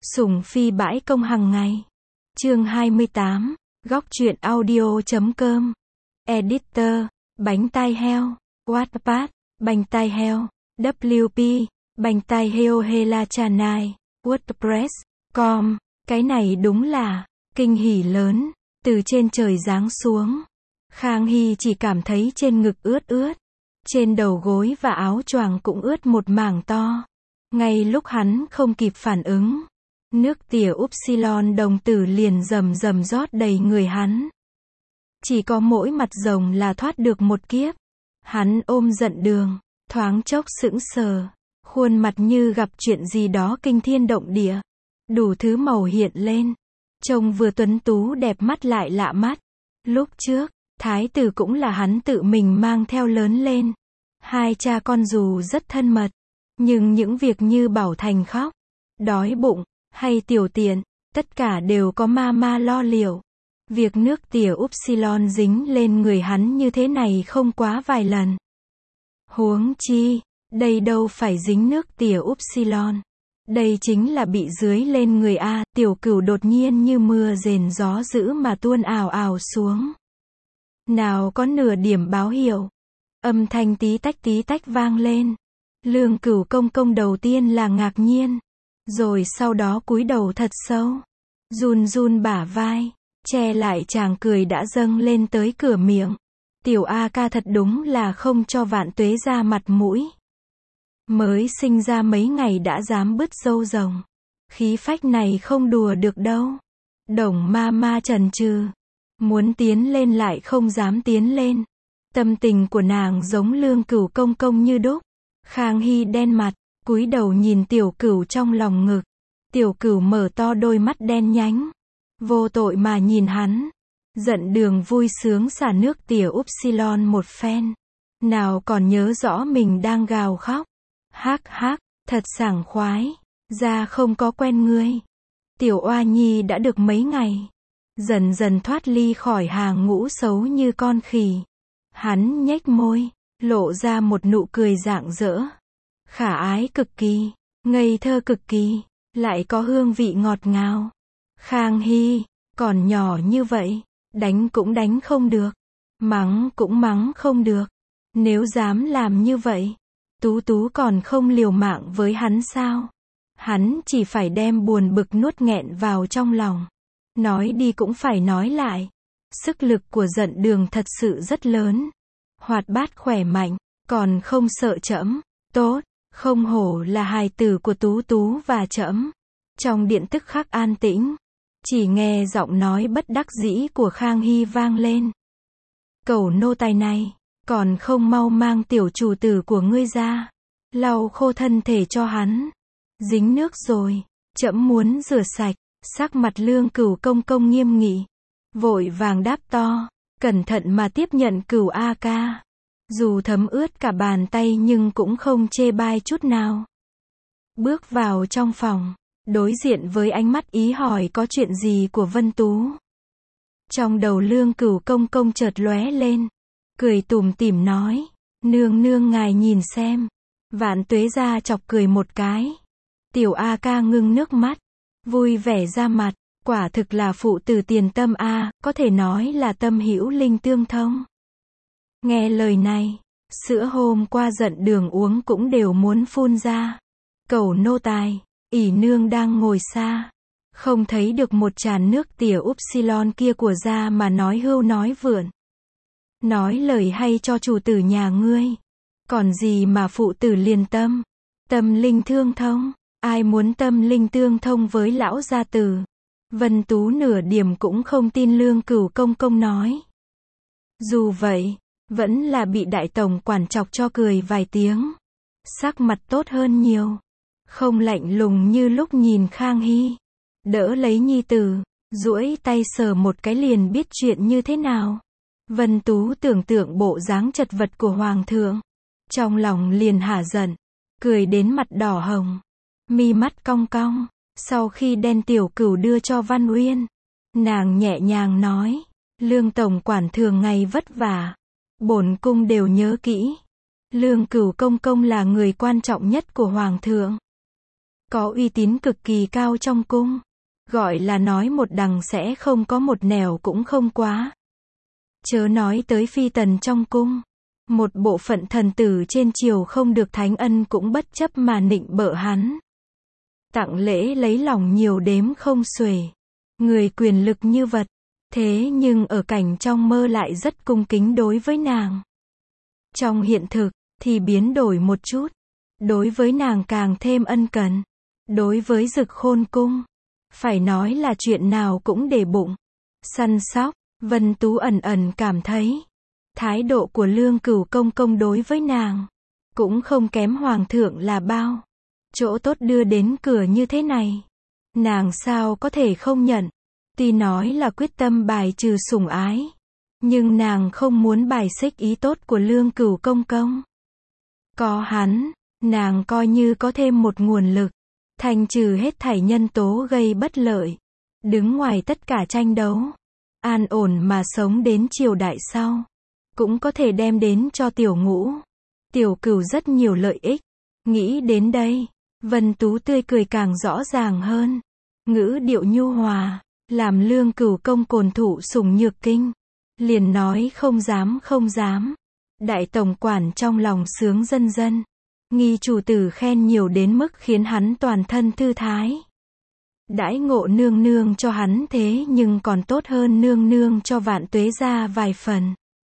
Sủng phi bãi công hàng ngày. Chương 28, góc truyện audio.com. Editor, bánh tai heo, Wattpad, bánh tai heo, WP, bánh tai heo Hela Chanai, WordPress.com. Cái này đúng là kinh hỉ lớn, từ trên trời giáng xuống. Khang Hy chỉ cảm thấy trên ngực ướt ướt, trên đầu gối và áo choàng cũng ướt một mảng to. Ngay lúc hắn không kịp phản ứng, nước tỉa Upsilon đồng tử liền rầm rầm rót đầy người hắn. Chỉ có mỗi mặt rồng là thoát được một kiếp. Hắn ôm giận đường, thoáng chốc sững sờ, khuôn mặt như gặp chuyện gì đó kinh thiên động địa. Đủ thứ màu hiện lên, trông vừa tuấn tú đẹp mắt lại lạ mắt. Lúc trước, thái tử cũng là hắn tự mình mang theo lớn lên. Hai cha con dù rất thân mật, nhưng những việc như Bảo Thành khóc, đói bụng, hay tiểu tiện, tất cả đều có mama lo liệu. Việc nước tỉa Upsilon dính lên người hắn như thế này không quá vài lần. Huống chi, đây đâu phải dính nước tỉa Upsilon. Đây chính là bị dưới lên người A. Tiểu Cửu đột nhiên như mưa rền gió dữ mà tuôn ào ào xuống. Nào có nửa điểm báo hiệu. Âm thanh tí tách vang lên. Lương Cửu công công đầu tiên là ngạc nhiên, rồi sau đó cúi đầu thật sâu, run run bả vai, che lại tràng cười đã dâng lên tới cửa miệng. Tiểu A ca thật đúng là không cho Vạn Tuế ra mặt mũi. Mới sinh ra mấy ngày đã dám bứt râu rồng. Khí phách này không đùa được đâu. Đồng ma chần chừ, muốn tiến lên lại không dám tiến lên. Tâm tình của nàng giống Lương Cửu công công như đúc. Khang Hy đen mặt, cúi đầu nhìn Tiểu Cửu trong lòng ngực. Tiểu Cửu mở to đôi mắt đen nhánh, vô tội mà nhìn hắn. Giận đường vui sướng xả nước tỉa Upsilon một phen. Nào còn nhớ rõ mình đang gào khóc. Hắc, thật sảng khoái. Ra không có quen ngươi. Tiểu Oa Nhi đã được mấy ngày, dần dần thoát ly khỏi hàng ngũ xấu như con khỉ. Hắn nhếch môi, lộ ra một nụ cười rạng rỡ. Khả ái cực kỳ, ngây thơ cực kỳ, lại có hương vị ngọt ngào. Khang Hy, còn nhỏ như vậy, đánh cũng đánh không được, mắng cũng mắng không được. Nếu dám làm như vậy, Tú Tú còn không liều mạng với hắn sao? Hắn chỉ phải đem buồn bực nuốt nghẹn vào trong lòng. Nói đi cũng phải nói lại. Sức lực của giận đường thật sự rất lớn. Hoạt bát khỏe mạnh, còn không sợ trẫm. Tốt, không hổ là hài tử của Tú Tú và trẫm. Trong điện tức khắc an tĩnh, chỉ nghe giọng nói bất đắc dĩ của Khang Hy vang lên. Cẩu nô tài này, còn không mau mang tiểu chủ tử của ngươi ra, lau khô thân thể cho hắn. Dính nước rồi, trẫm muốn rửa sạch. Sắc mặt Lương Cửu công công nghiêm nghị, vội vàng đáp to, cẩn thận mà tiếp nhận Cửu A ca. Dù thấm ướt cả bàn tay nhưng cũng không chê bai chút nào. Bước vào trong phòng, đối diện với ánh mắt ý hỏi có chuyện gì của Vân Tú. Trong đầu Lương Cửu công công chợt lóe lên, cười tủm tỉm nói, nương nương ngài nhìn xem. Vạn Tuế ra chọc cười một cái. Tiểu A ca ngưng nước mắt, vui vẻ ra mặt, quả thực là phụ tử tiền tâm a, có thể nói là tâm hữu linh tương thông. Nghe lời này, sữa hôm qua giận đường uống cũng đều muốn phun ra. Cẩu nô tài, ỷ nương đang ngồi xa, không thấy được một tràn nước tỉa Upsilon kia của ra mà nói hưu nói vượn. Nói lời hay cho chủ tử nhà ngươi, còn gì mà phụ tử liền tâm, tâm linh thương thông. Ai muốn tâm linh tương thông với lão gia tử? Vân Tú nửa điểm cũng không tin Lương Cửu công công nói. Dù vậy, vẫn là bị đại tổng quản chọc cho cười vài tiếng. Sắc mặt tốt hơn nhiều, không lạnh lùng như lúc nhìn Khang Hy. Đỡ lấy nhi tử, duỗi tay sờ một cái liền biết chuyện như thế nào. Vân Tú tưởng tượng bộ dáng chật vật của hoàng thượng, trong lòng liền hả giận, cười đến mặt đỏ hồng, mi mắt cong cong. Sau khi đem Tiểu Cửu đưa cho Văn Uyên, nàng nhẹ nhàng nói, Lương tổng quản thường ngày vất vả, bổn cung đều nhớ kỹ. Lương Cửu công công là người quan trọng nhất của hoàng thượng. có uy tín cực kỳ cao trong cung. Gọi là nói một đằng sẽ không có một nẻo cũng không quá. Chớ nói tới phi tần trong cung. Một bộ phận thần tử trên triều không được thánh ân cũng bất chấp mà nịnh bợ hắn. Tặng lễ lấy lòng nhiều đếm không xuể. Người quyền lực như vật. Thế nhưng ở cảnh trong mơ lại rất cung kính đối với nàng. Trong hiện thực, thì biến đổi một chút. Đối với nàng càng thêm ân cần. Đối với Dực Khôn cung, phải nói là chuyện nào cũng để bụng. Săn sóc, Vân Tú ẩn ẩn cảm thấy, thái độ của Lương Cửu công công đối với nàng, cũng không kém hoàng thượng là bao. Chỗ tốt đưa đến cửa như thế này, nàng sao có thể không nhận. Tuy nói là quyết tâm bài trừ sủng ái, nhưng nàng không muốn bài xích ý tốt của Lương Cửu công công. Có hắn, nàng coi như có thêm một nguồn lực, thanh trừ hết thảy nhân tố gây bất lợi, đứng ngoài tất cả tranh đấu, an ổn mà sống đến triều đại sau, cũng có thể đem đến cho Tiểu Ngũ, Tiểu Cửu rất nhiều lợi ích. Nghĩ đến đây, Vân Tú tươi cười càng rõ ràng hơn, ngữ điệu nhu hòa, làm Lương Cửu công cồn thụ sủng nhược kinh, liền nói không dám không dám. Đại tổng quản trong lòng sướng dân dân, nghi chủ tử khen nhiều đến mức khiến hắn toàn thân thư thái. Đãi ngộ nương nương cho hắn thế nhưng còn tốt hơn nương nương cho Vạn Tuế gia vài phần.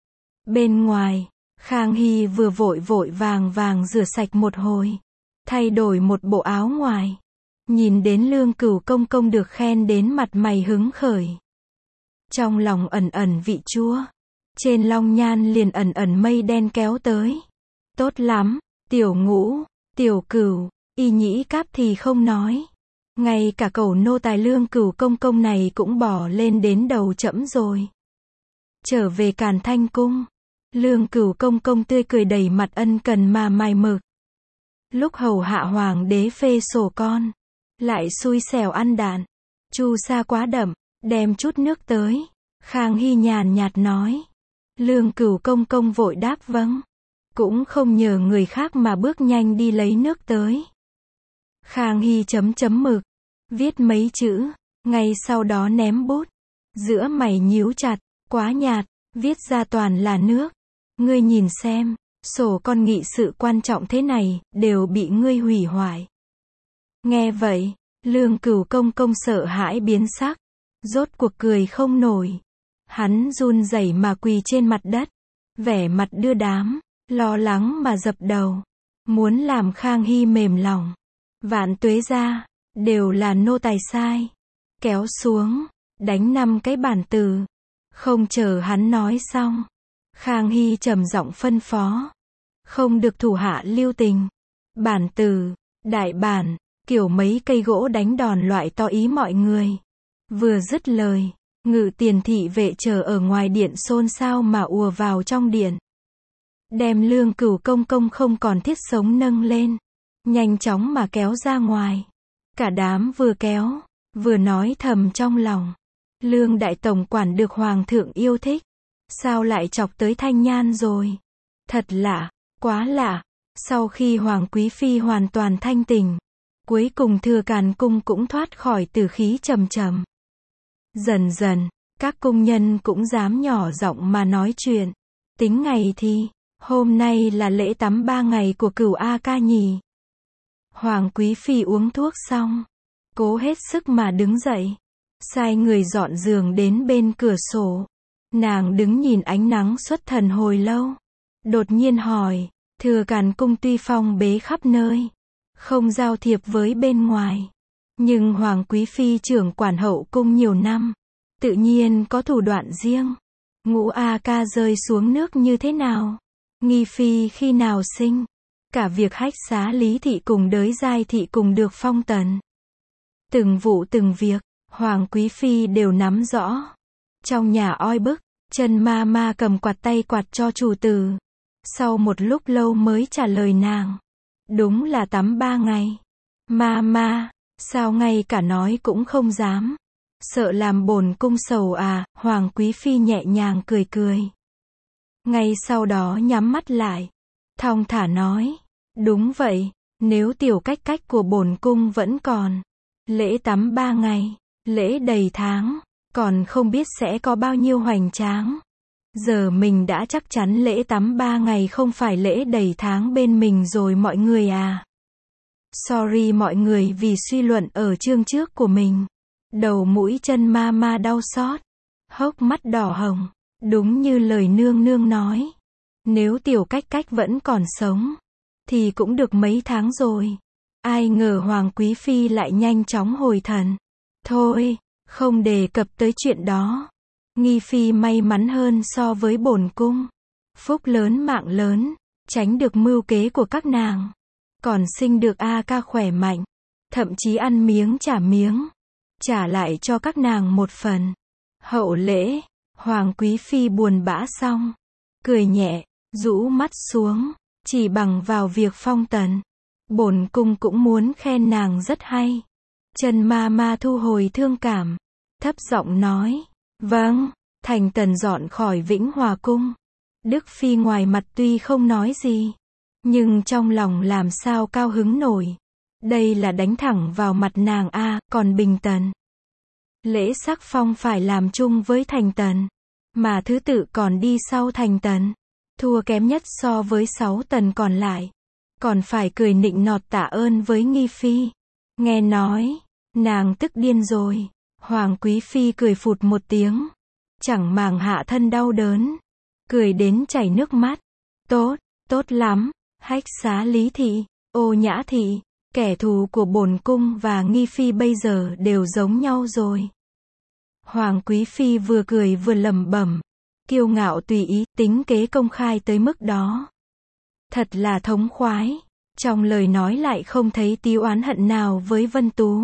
Bên ngoài, Khang Hy vừa vội vội vàng vàng rửa sạch một hồi, thay đổi một bộ áo ngoài, nhìn đến Lương Cửu công công được khen đến mặt mày hứng khởi. Trong lòng ẩn ẩn vị chua, trên long nhan liền ẩn ẩn mây đen kéo tới. Tốt lắm, Tiểu Ngũ, Tiểu Cửu, Y Nhĩ Cáp thì không nói. Ngay cả cẩu nô tài Lương Cửu công công này cũng bỏ lên đến đầu trẫm rồi. Trở về Càn Thanh cung, Lương Cửu công công tươi cười đầy mặt ân cần mà mài mực. Lúc hầu hạ hoàng đế phê sổ con, lại xui xẻo ăn đạn, chu sa quá đậm, đem chút nước tới. Khang Hy nhàn nhạt nói. Lương Cửu công công vội đáp vâng, cũng không nhờ người khác mà bước nhanh đi lấy nước tới. Khang Hy chấm chấm mực, viết mấy chữ, ngay sau đó ném bút, giữa mày nhíu chặt, quá nhạt, viết ra toàn là nước. Ngươi nhìn xem, sổ con nghị sự quan trọng thế này, đều bị ngươi hủy hoại. Nghe vậy, Lương Cửu công công sợ hãi biến sắc, rốt cuộc cười không nổi. Hắn run rẩy mà quỳ trên mặt đất, vẻ mặt đưa đám, lo lắng mà dập đầu, muốn làm Khang Hy mềm lòng. Vạn Tuế gia, đều là nô tài sai. Kéo xuống, đánh 5 cái bản từ. Không chờ hắn nói xong, Khang Hy trầm giọng phân phó. Không được thủ hạ lưu tình. Bản từ, đại bản, kiểu mấy cây gỗ đánh đòn loại to ý mọi người. Vừa dứt lời, Ngự tiền thị vệ chờ ở ngoài điện xôn xao mà ùa vào trong điện. Đem Lương Cửu công công không còn thiết sống nâng lên, nhanh chóng mà kéo ra ngoài. Cả đám vừa kéo, vừa nói thầm trong lòng. Lương đại tổng quản được hoàng thượng yêu thích, sao lại chọc tới Thanh Nhan rồi? Thật lạ, quá lạ. Sau khi hoàng quý phi hoàn toàn thanh tỉnh, cuối cùng Thừa Càn cung cũng thoát khỏi tử khí trầm trầm. Dần dần, các cung nhân cũng dám nhỏ giọng mà nói chuyện. Tính ngày thì, hôm nay là lễ tắm 3 ngày của Cửu A Ca nhỉ. Hoàng quý phi uống thuốc xong, cố hết sức mà đứng dậy, sai người dọn giường đến bên cửa sổ. Nàng đứng nhìn ánh nắng xuất thần hồi lâu, đột nhiên hỏi, Thừa Càn cung tuy phong bế khắp nơi, không giao thiệp với bên ngoài, nhưng hoàng quý phi trưởng quản hậu cung nhiều năm, tự nhiên có thủ đoạn riêng. Ngũ A Ca rơi xuống nước như thế nào? Nghi phi khi nào sinh? Cả việc hách xá Lý thị cùng Đới Giai thị cùng được phong tần. Từng vụ từng việc, hoàng quý phi đều nắm rõ. Trong nhà oi bức, Trần ma ma cầm quạt tay quạt cho chủ tử. Sau một lúc lâu mới trả lời nàng. Đúng là tắm 3 ngày. Ma ma, sao ngay cả nói cũng không dám. Sợ làm bổn cung sầu à? Hoàng quý phi nhẹ nhàng cười cười. Ngay sau đó nhắm mắt lại, thong thả nói, đúng vậy, Nếu tiểu cách cách của bổn cung vẫn còn, lễ tắm 3 ngày, lễ đầy tháng, còn không biết sẽ có bao nhiêu hoành tráng. Giờ mình đã chắc chắn lễ tắm 3 ngày không phải lễ đầy tháng bên mình rồi mọi người à. Sorry mọi người vì suy luận ở chương trước của mình. Đầu mũi chân ma đau xót, hốc mắt đỏ hồng, đúng như lời nương nương nói. Nếu tiểu cách cách vẫn còn sống, thì cũng được mấy tháng rồi. Ai ngờ Hoàng Quý Phi lại nhanh chóng hồi thần. Thôi, không đề cập tới chuyện đó. Nghi Phi may mắn hơn so với bổn cung. Phúc lớn mạng lớn, tránh được mưu kế của các nàng. Còn sinh được A Ca khỏe mạnh, thậm chí ăn miếng trả miếng, trả lại cho các nàng một phần. Hậu lễ, Hoàng Quý Phi buồn bã xong, cười nhẹ, rũ mắt xuống, chỉ bằng vào việc phong tần. Bổn cung cũng muốn khen nàng rất hay. Trần ma thu hồi thương cảm, thấp giọng nói, vâng, thành tần dọn khỏi Vĩnh Hòa cung. Đức Phi ngoài mặt tuy không nói gì, nhưng trong lòng làm sao cao hứng nổi. Đây là đánh thẳng vào mặt nàng a, còn Bình Tần. Lễ sắc phong phải làm chung với Thành Tần, mà thứ tự còn đi sau Thành Tần, thua kém nhất so với 6 tần còn lại. Còn phải cười nịnh nọt tạ ơn với Nghi Phi. Nghe nói, nàng tức điên rồi. Hoàng Quý Phi cười phụt một tiếng, chẳng màng hạ thân đau đớn, cười đến chảy nước mắt. Tốt, tốt lắm. Hách Xá Lý thị, Ô Nhã thị, kẻ thù của bổn cung và Nghi Phi bây giờ đều giống nhau rồi. Hoàng Quý Phi vừa cười vừa lẩm bẩm, kiêu ngạo tùy ý, tính kế công khai tới mức đó. Thật là thống khoái, trong lời nói lại không thấy tí oán hận nào với Vân Tú.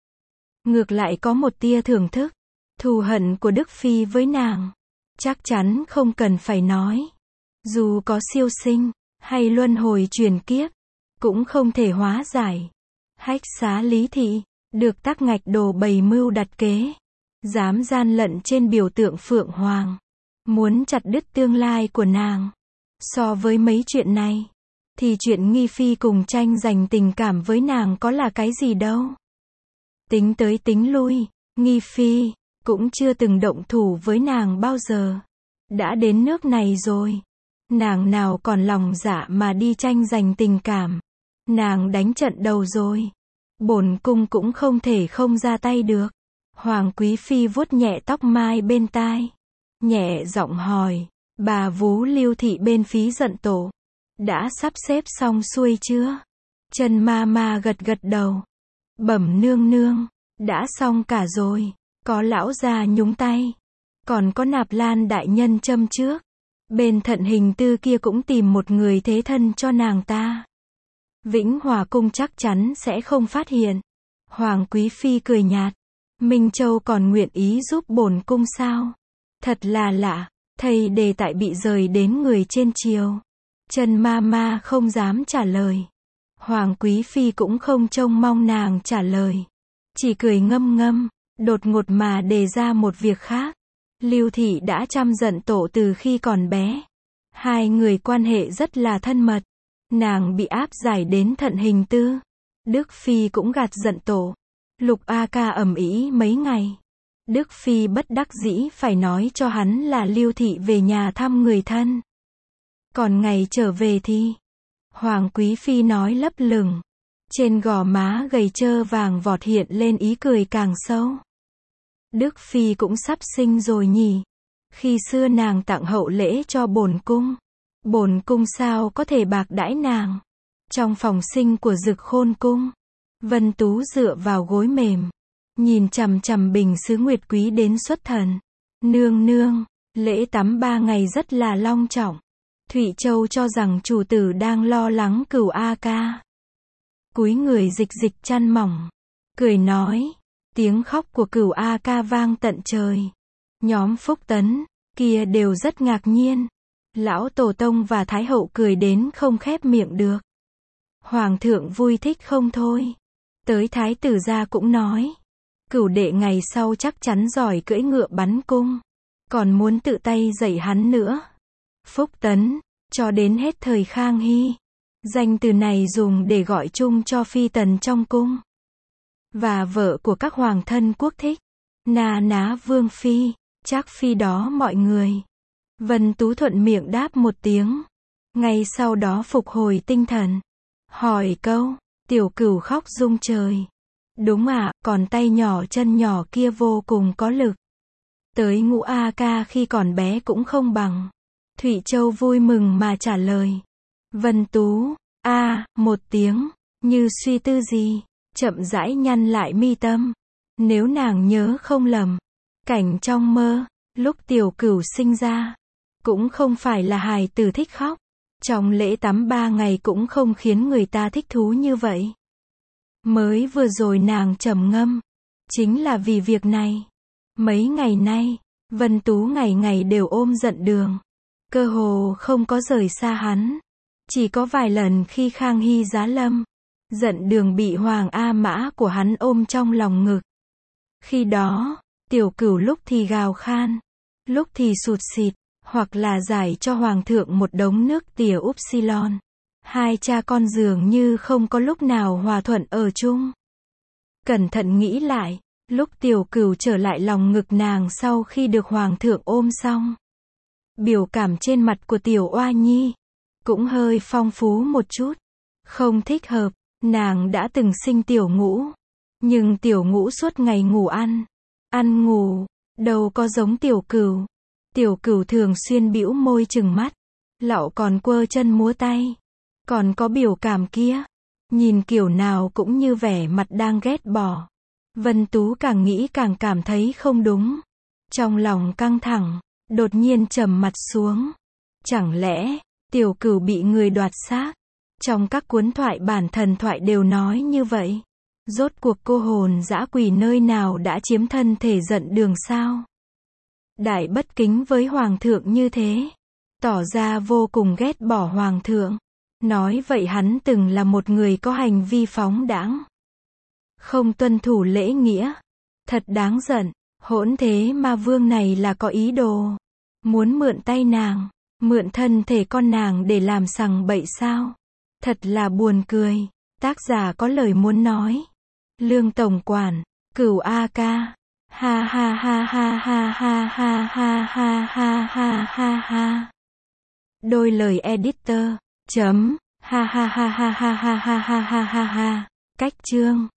Ngược lại có một tia thưởng thức, thù hận của Đức Phi với nàng, chắc chắn không cần phải nói. Dù có siêu sinh, hay luân hồi chuyển kiếp, cũng không thể hóa giải. Hách Xá Lý thị, được Tắc Ngạch Đồ bày mưu đặt kế, dám gian lận trên biểu tượng Phượng Hoàng, muốn chặt đứt tương lai của nàng. So với mấy chuyện này, thì chuyện Nghi Phi cùng tranh giành tình cảm với nàng có là cái gì đâu. Tính tới tính lui, Nghi Phi cũng chưa từng động thủ với nàng bao giờ. Đã đến nước này rồi, nàng nào còn lòng dạ mà đi tranh giành tình cảm. Nàng đánh trận đầu rồi, bổn cung cũng không thể không ra tay được. Hoàng Quý Phi vuốt nhẹ tóc mai bên tai, nhẹ giọng hỏi, bà vú Lưu thị bên phí giận tổ, đã sắp xếp xong xuôi chưa? Trần ma gật gật đầu, bẩm nương nương, đã xong cả rồi. Có lão già nhúng tay, còn có Nạp Lan đại nhân châm trước. Bên Thận Hình Tư kia cũng tìm một người thế thân cho nàng ta. Vĩnh Hòa cung chắc chắn sẽ không phát hiện. Hoàng Quý Phi cười nhạt, Minh Châu còn nguyện ý giúp bổn cung sao? Thật là lạ, thầy đề tại bị rời đến người trên triều. Trần ma không dám trả lời. Hoàng Quý Phi cũng không trông mong nàng trả lời, chỉ cười ngâm ngâm, đột ngột mà đề ra một việc khác. Lưu thị đã chăm giận tổ từ khi còn bé. Hai người quan hệ rất là thân mật. Nàng bị áp giải đến Thận Hình Tư. Đức Phi cũng gạt giận tổ. Lục A Ca ầm ĩ mấy ngày. Đức Phi bất đắc dĩ phải nói cho hắn là Lưu thị về nhà thăm người thân. Còn ngày trở về thì Hoàng Quý Phi nói lấp lửng. Trên gò má gầy trơ vàng vọt hiện lên ý cười càng sâu. Đức Phi cũng sắp sinh rồi nhỉ. Khi xưa nàng tặng hậu lễ cho bổn cung sao có thể bạc đãi nàng. Trong phòng sinh của Dực Khôn cung, Vân Tú dựa vào gối mềm, nhìn chằm chằm bình sứ nguyệt quý đến xuất thần. Nương nương, lễ tắm 3 ngày rất là long trọng. Thụy Châu cho rằng chủ tử đang lo lắng Cửu A Ca. Cúi người dịch chăn mỏng, cười nói, tiếng khóc của Cửu A Ca vang tận trời. Nhóm Phúc Tấn kia đều rất ngạc nhiên. Lão Tổ Tông và Thái Hậu cười đến không khép miệng được. Hoàng thượng vui thích không thôi. Tới Thái tử gia cũng nói, Cửu đệ ngày sau chắc chắn giỏi cưỡi ngựa bắn cung, còn muốn tự tay dạy hắn nữa. Phúc Tấn, cho đến hết thời Khang Hy, Danh từ này dùng để gọi chung cho phi tần trong cung. Và vợ của các hoàng thân quốc thích. Na ná vương phi, Trác phi đó mọi người. Vân Tú thuận miệng đáp một tiếng. Ngay sau đó phục hồi tinh thần. Hỏi câu, Tiểu Cửu khóc rung trời. Đúng ạ, còn tay nhỏ chân nhỏ kia vô cùng có lực. Tới Ngũ A Ca khi còn bé cũng không bằng. Thụy Châu vui mừng mà trả lời. Vân Tú, một tiếng, như suy tư gì, chậm rãi nhăn lại mi tâm. Nếu nàng nhớ không lầm, cảnh trong mơ, lúc Tiểu Cửu sinh ra, cũng không phải là hài tử thích khóc. Trong lễ tắm 3 ngày cũng không khiến người ta thích thú như vậy. Mới vừa rồi nàng trầm ngâm, chính là vì việc này. Mấy ngày nay, Vân Tú ngày ngày đều ôm Dận Đường. Cơ hồ không có rời xa hắn. Chỉ có vài lần khi Khang Hy giá lâm, Dận Đường bị Hoàng A Mã của hắn ôm trong lòng ngực. Khi đó, Tiểu Cửu lúc thì gào khan, lúc thì sụt sịt, hoặc là giải cho Hoàng thượng một đống nước tỉa upsilon. Hai cha con dường như không có lúc nào hòa thuận ở chung. Cẩn thận nghĩ lại, lúc Tiểu Cửu trở lại lòng ngực nàng sau khi được Hoàng thượng ôm xong. Biểu cảm trên mặt của Tiểu Oa Nhi cũng hơi phong phú một chút. Không thích hợp, nàng đã từng sinh Tiểu Ngũ. Nhưng Tiểu Ngũ suốt ngày ngủ ăn ngủ, đâu có giống Tiểu Cửu. Tiểu Cửu thường xuyên bĩu môi trừng mắt, lạo còn quơ chân múa tay. Còn có biểu cảm kia, nhìn kiểu nào cũng như vẻ mặt đang ghét bỏ. Vân Tú càng nghĩ càng cảm thấy không đúng. Trong lòng căng thẳng, đột nhiên trầm mặt xuống. Chẳng lẽ, Tiểu Cửu bị người đoạt xác? Trong các cuốn thoại bản thần thoại đều nói như vậy. Rốt cuộc cô hồn dã quỷ nơi nào đã chiếm thân thể Dận Đường sao? Đại bất kính với Hoàng thượng như thế. Tỏ ra vô cùng ghét bỏ Hoàng thượng. Nói vậy hắn từng là một người có hành vi phóng đãng, không tuân thủ lễ nghĩa. Thật đáng giận. Hỗn thế ma vương này là có ý đồ. Muốn mượn tay nàng, mượn thân thể con nàng để làm sằng bậy sao? Thật là buồn cười. Tác giả có lời muốn nói. Lương Tổng Quản, Cửu A Ca. Ha ha ha ha ha ha ha ha ha ha ha ha ha. Đôi lời editor. Chấm. Ha ha ha ha ha ha ha ha ha ha ha. Cách chương.